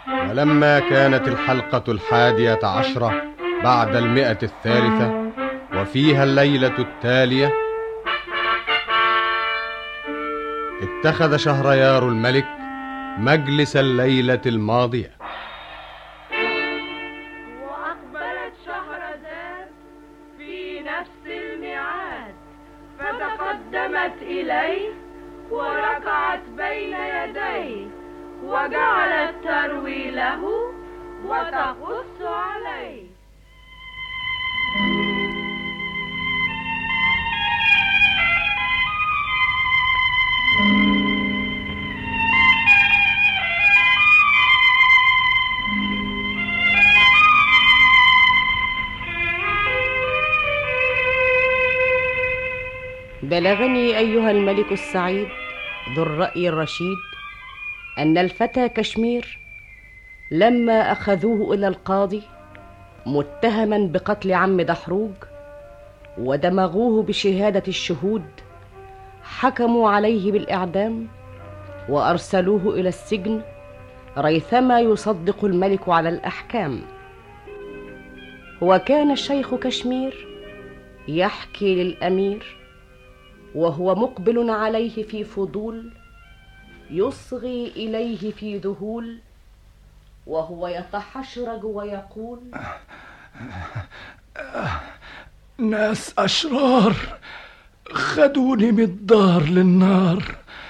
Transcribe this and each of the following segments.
ولما كانت الحلقة 11 بعد 100 وفيها الليلة التالية، اتخذ شهريار الملك مجلس الليلة الماضية. وأقبلت شهرزاد في نفس الميعاد، فتقدمت إليه وركعت بين يديه، وجعلت تروي له وتقص عليه. بلغني أيها الملك السعيد ذو الرأي الرشيد أن الفتى كشمير لما أخذوه إلى القاضي متهما بقتل عم دحروج ودمغوه بشهادة الشهود، حكموا عليه بالإعدام وأرسلوه إلى السجن ريثما يصدق الملك على الأحكام. وكان الشيخ كشمير يحكي للأمير وهو مقبل عليه في فضول، يصغي إليه في ذهول، وهو يتحشرج ويقول: ناس أشرار خدوني من الدار للنار،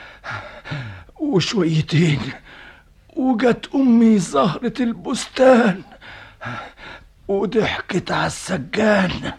وشويتين وجت أمي زهرة البستان وضحكت على السجان،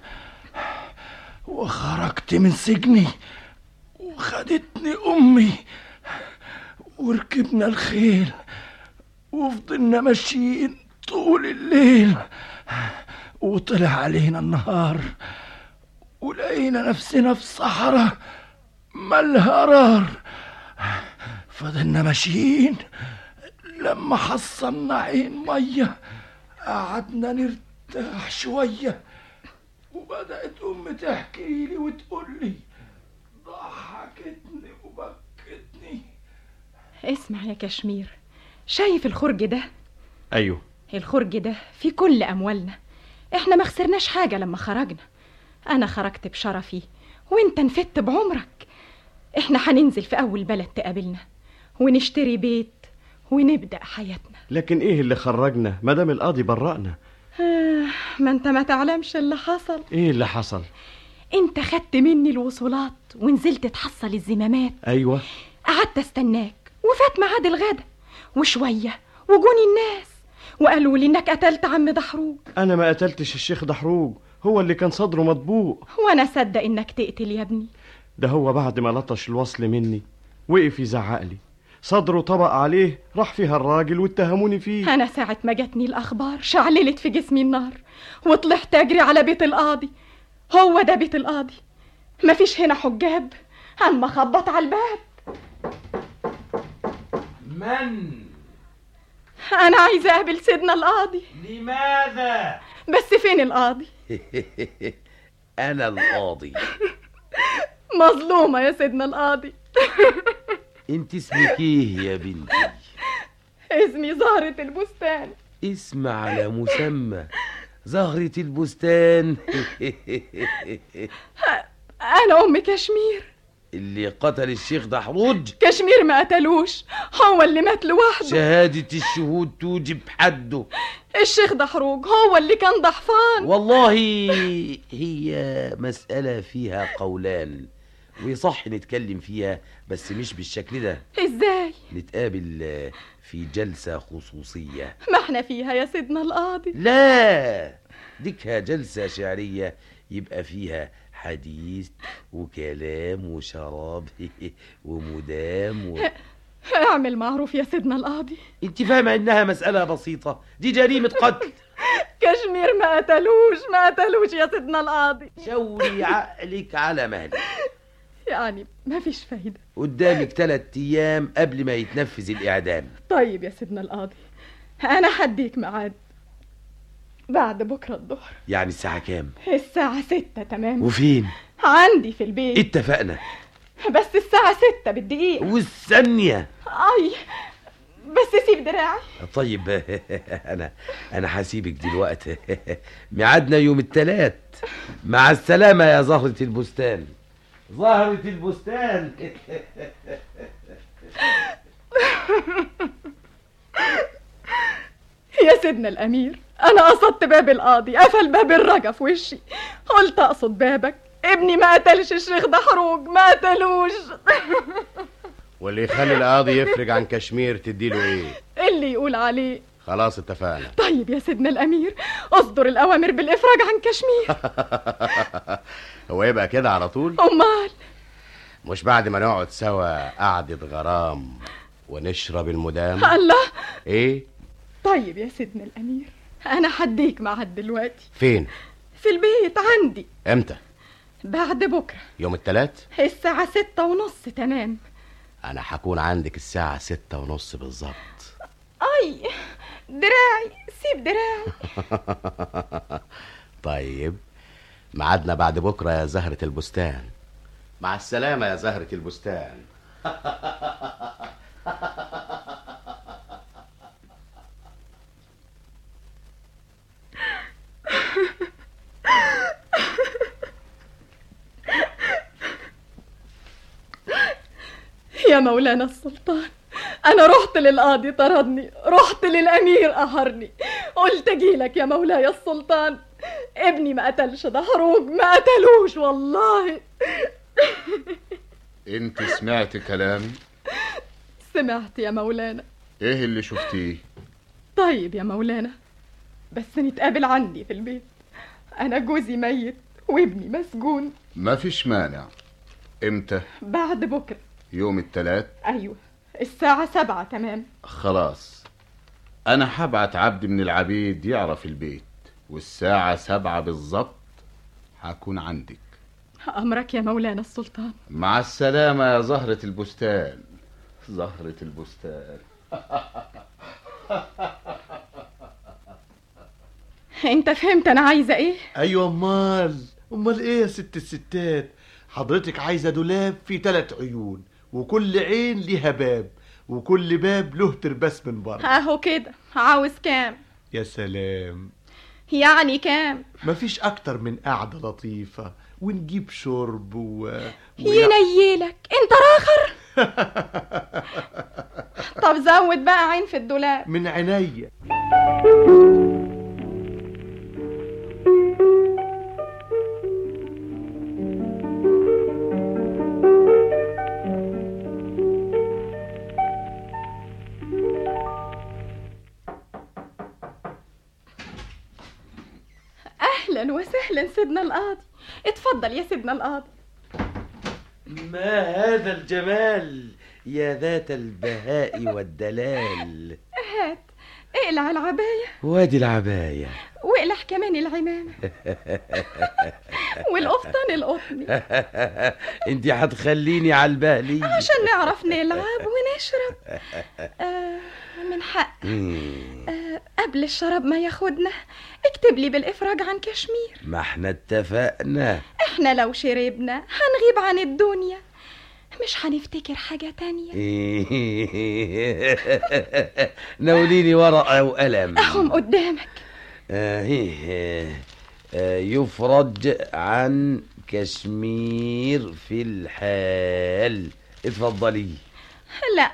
وخرجت من سجني وخدتني أمي، وركبنا الخيل وفضلنا ماشيين طول الليل، وطلع علينا النهار ولقينا نفسنا في صحراء مالها قرار. فضلنا ماشيين لما حصلنا عين مية، قعدنا نرتاح شوية، وبدأت أمي تحكي لي وتقول لي، ضحكتني وبكتني. اسمع يا كشمير، شايف الخرج ده؟ أيوه، الخرج ده في كل أموالنا، احنا ما خسرناش حاجة لما خرجنا. أنا خرجت بشرفي وانت نفدت بعمرك. احنا هننزل في أول بلد تقابلنا ونشتري بيت ونبدأ حياتنا. لكن ايه اللي خرجنا مدام القاضي برأنا؟ ما انت ما تعلمش اللي حصل. ايه اللي حصل؟ انت خدت مني الوصولات ونزلت تحصل الزمامات. ايوه، قعدت استناك وفات ميعاد الغدا، وشوية وجوني الناس وقالوا لي انك قتلت عم دحروج. انا ما قتلتش الشيخ دحروج، هو اللي كان صدره مطبوق. وانا صدق انك تقتل يا ابني. ده هو بعد ما لطش الوصل مني وقف يزعق لي، صدره طبق عليه، راح فيها الراجل واتهموني فيه. انا ساعة ما جاتني الاخبار شعللت في جسمي النار وطلعت اجري على بيت القاضي. هو ده بيت القاضي، مفيش هنا حجاب. اما خبط على الباب. من؟ انا عايزه اقابل سيدنا القاضي. لماذا؟ بس فين القاضي؟ انا القاضي. مظلومه يا سيدنا القاضي. انت اسمك ايه يا بنتي؟ اسمي زهرة البستان. اسم على مسمى، زهرة البستان. انا ام كشمير اللي قتل الشيخ دحروج. كشمير ما قتلوش، هو اللي مات لوحده. شهادة الشهود توجب حده. الشيخ دحروج هو اللي كان ضحفان. والله هي مسألة فيها قولان، ويصح نتكلم فيها بس مش بالشكل ده. ازاي؟ نتقابل في جلسة خصوصية. ما احنا فيها يا سيدنا القاضي. لا، ديكها جلسة شعرية يبقى فيها حديث وكلام وشراب ومدام اعمل معروف يا سيدنا القاضي. انت فاهمة انها مسألة بسيطة؟ دي جريمة قتل. كشمير ما قتلوش يا سيدنا القاضي. شوري عقلك على مهلك. يعني ما فيش فايدة. قدامك 3 أيام قبل ما يتنفذ الإعدام. طيب يا سيدنا القاضي، أنا هديك ميعاد بعد بكرة الظهر. يعني الساعة كام؟ الساعة 6 تمام. وفين؟ عندي في البيت. اتفقنا. بس الساعة 6 بالدقيقة والثانية. أي بس سيب دراعي. طيب انا هسيبك دلوقتي. ميعادنا يوم الثلاث. مع السلامة يا زهرة البستان. زهرة البستان. يا سيدنا الأمير، أنا قصدت باب القاضي، قفل باب الرجا في وشي. قلت أقصد بابك. ابني ما قتلش الشيخ دحروج، ما قتلوش. واللي يخلي القاضي يفرج عن كشمير تديله ايه؟ اللي يقول عليه. خلاص اتفقنا. طيب يا سيدنا الأمير، اصدر الأوامر بالإفراج عن كشمير. هو يبقى كده على طول؟ أمال مش بعد ما نقعد سوا قعدة غرام ونشرب المدام؟ الله. ايه؟ طيب يا سيدنا الأمير، أنا حديك معاد دلوقتي. فين؟ في البيت عندي. امتى؟ بعد بكرة يوم الثلاث؟ الساعة 6:30 تمام. انا هكون عندك الساعة 6:30 بالظبط. أي دراعي، سيب دراعي. طيب ميعادنا بعد بكرة يا زهرة البستان. مع السلامة يا زهرة البستان. يا مولانا السلطان، أنا رحت للقاضي طردني، رحت للأمير قهرني، قلت أجيلك يا مولاي السلطان. ابني ما قتلش دحروج، ما قتلوش والله. انت سمعت كلامي؟ سمعت يا مولانا. ايه اللي شفتيه؟ طيب يا مولانا، بس نتقابل عندي في البيت. أنا جوزي ميت وابني مسجون. ما فيش مانع. امتى؟ بعد بكرة يوم الثلاث؟ أيوة، الساعة 7 تمام. خلاص، انا هبعت عبد من العبيد يعرف البيت، والساعة 7 بالظبط هكون عندك. أمرك يا مولانا السلطان. مع السلامة يا زهرة البستان. زهرة البستان. انت فهمت انا عايزة ايه؟ ايوه، امال ايه يا ست الستات؟ حضرتك عايزة دولاب فيه 3 عيون، وكل عين ليها باب، وكل باب له ترباس من بره. اهو كده. عاوز كام؟ يا سلام، يعني كام؟ مفيش اكتر من قعدة لطيفة ونجيب شرب ينيلك انت راخر. طب زود بقى عين في الدولاب. من عينيا. اهلا وسهلا سيدنا القاضي. اتفضل يا سيدنا القاضي. ما هذا الجمال يا ذات البهاء والدلال. هات، اقلع العباية. وادي العباية. واقلع كمان العمامة. والقفطان القطني. انتي هتخليني على البهلي عشان نعرف نلعب ونشرب. من حق. قبل الشراب ما ياخدنا اكتب لي بالإفراج عن كشمير. ما احنا اتفقنا. احنا لو شربنا هنغيب عن الدنيا، مش هنفتكر حاجة تانية. ناوليني ورقة وقلم. اهم قدامك. يفرج عن كشمير في الحال. اتفضلي. لا،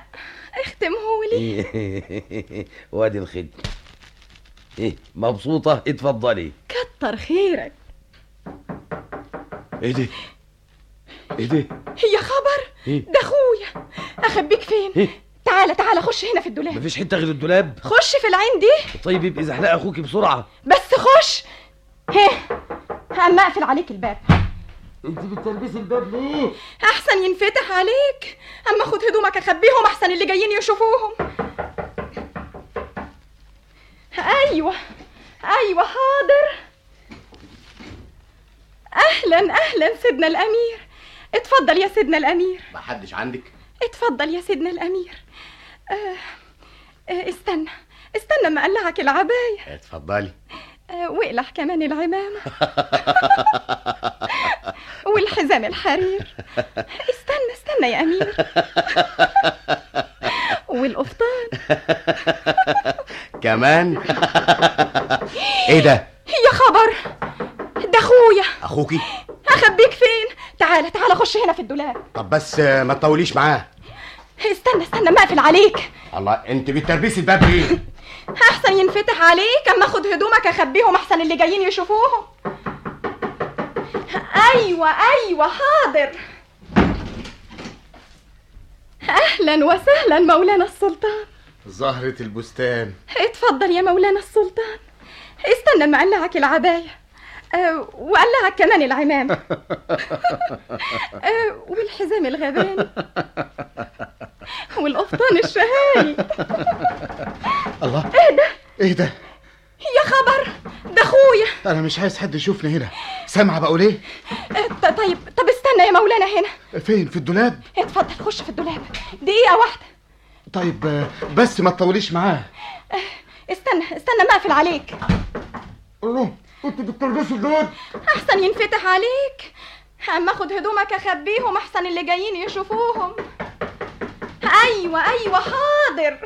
اختمهولي. وادي الخد. مبسوطة؟ اتفضلي. كتر خيرك. ايه ده؟ يا خبر، ده اخويا. اخبيك فين؟ تعالى خش هنا في الدولاب. مفيش حتة غير الدولاب؟ خش في العين دي. طيب يبقى زحلق اخوكي بسرعة. بس خش. اما اقفل عليك الباب. انت بتلبسي الباب ليه؟ احسن ينفتح عليك. اما خد هدومك اخبيهم احسن اللي جايين يشوفوهم. ايوه حاضر. اهلا سيدنا الامير. اتفضل يا سيدنا الامير. ما حدش عندك؟ اتفضل يا سيدنا الامير. استنى اما اقلعك العباية. اتفضلي. واقلع كمان العمامة. والحزام الحرير. استنى يا امير. والقفطان. كمان؟ ايه ده؟ يا خبر، ده اخويا. اخوكي؟ اخبيك فين؟ تعالى تعالى خش هنا في الدولاب. طب بس ما تطوليش معاه. استنى ما اقفل عليك. الله، انت بتربسي الباب ليه؟ احسن ينفتح عليك اما اخد هدومك اخبيهم، احسن اللي جايين يشوفوهم. ايوه حاضر. اهلا وسهلا مولانا السلطان. زهرة البستان. اتفضل يا مولانا السلطان. استنى ما اقلعك العباية وقلعك كمان العمامة والحزام الغباني والقفطان الشهاني. الله، ايه ده؟ يا خبر، ده اخويا. انا مش عايز حد يشوفني هنا. سامعه بقول ايه؟ طب استنى يا مولانا هنا. فين؟ في الدولاب؟ اتفضل خش في الدولاب، دقيقة واحدة. طيب بس ما تطوليش معاه. استنى ما اقفل عليك. الله، كنت بتلبسي الدود. احسن ينفتح عليك اما اخد هدومك اخبيهم، احسن اللي جايين يشوفوهم. ايوه حاضر.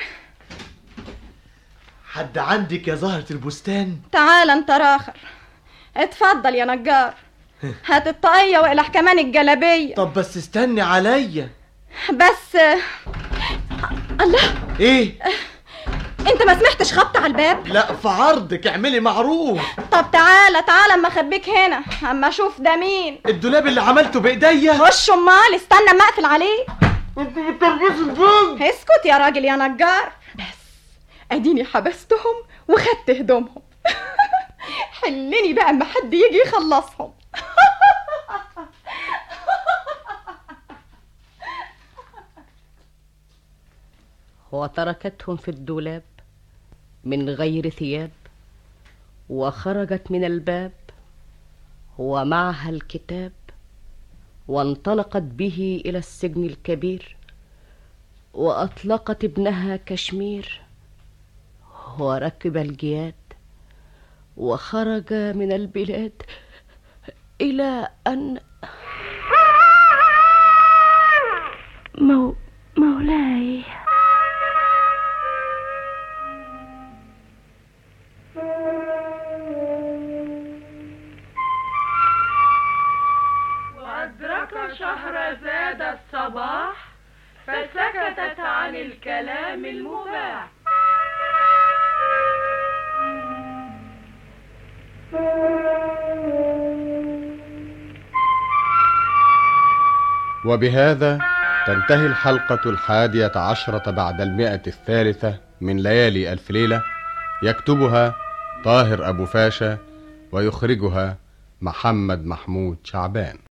حد عندك يا زهرة البستان؟ تعال انت راخر. اتفضل يا نجار، هات الطاقية واقلع كمان الجلابية. طب بس استني عليا. بس الله، ايه؟ انت ما سمعتش خبط على الباب؟ لا، في عرضك اعملي معروف. طب تعالى اما اخبيك هنا اما اشوف ده مين. الدولاب اللي عملته بايديا. خش امال، استنى ما اقفل عليه. انت بتلبسي الدود. اسكت يا راجل يا نجار. بس اديني حبستهم وخدت هدومهم. حلني بقى اما حد يجي يخلصهم. وتركتهم في الدولاب من غير ثياب، وخرجت من الباب ومعها الكتاب، وانطلقت به إلى السجن الكبير، وأطلقت ابنها كشمير، وركب الجياد وخرج من البلاد إلى أن مولاي. وأدرك شهرزاد الصباح فسكتت عن الكلام المباح. وبهذا تنتهي الحلقة 11 بعد 100 من ليالي ألف ليلة. يكتبها طاهر أبو فاشا ويخرجها محمد محمود شعبان.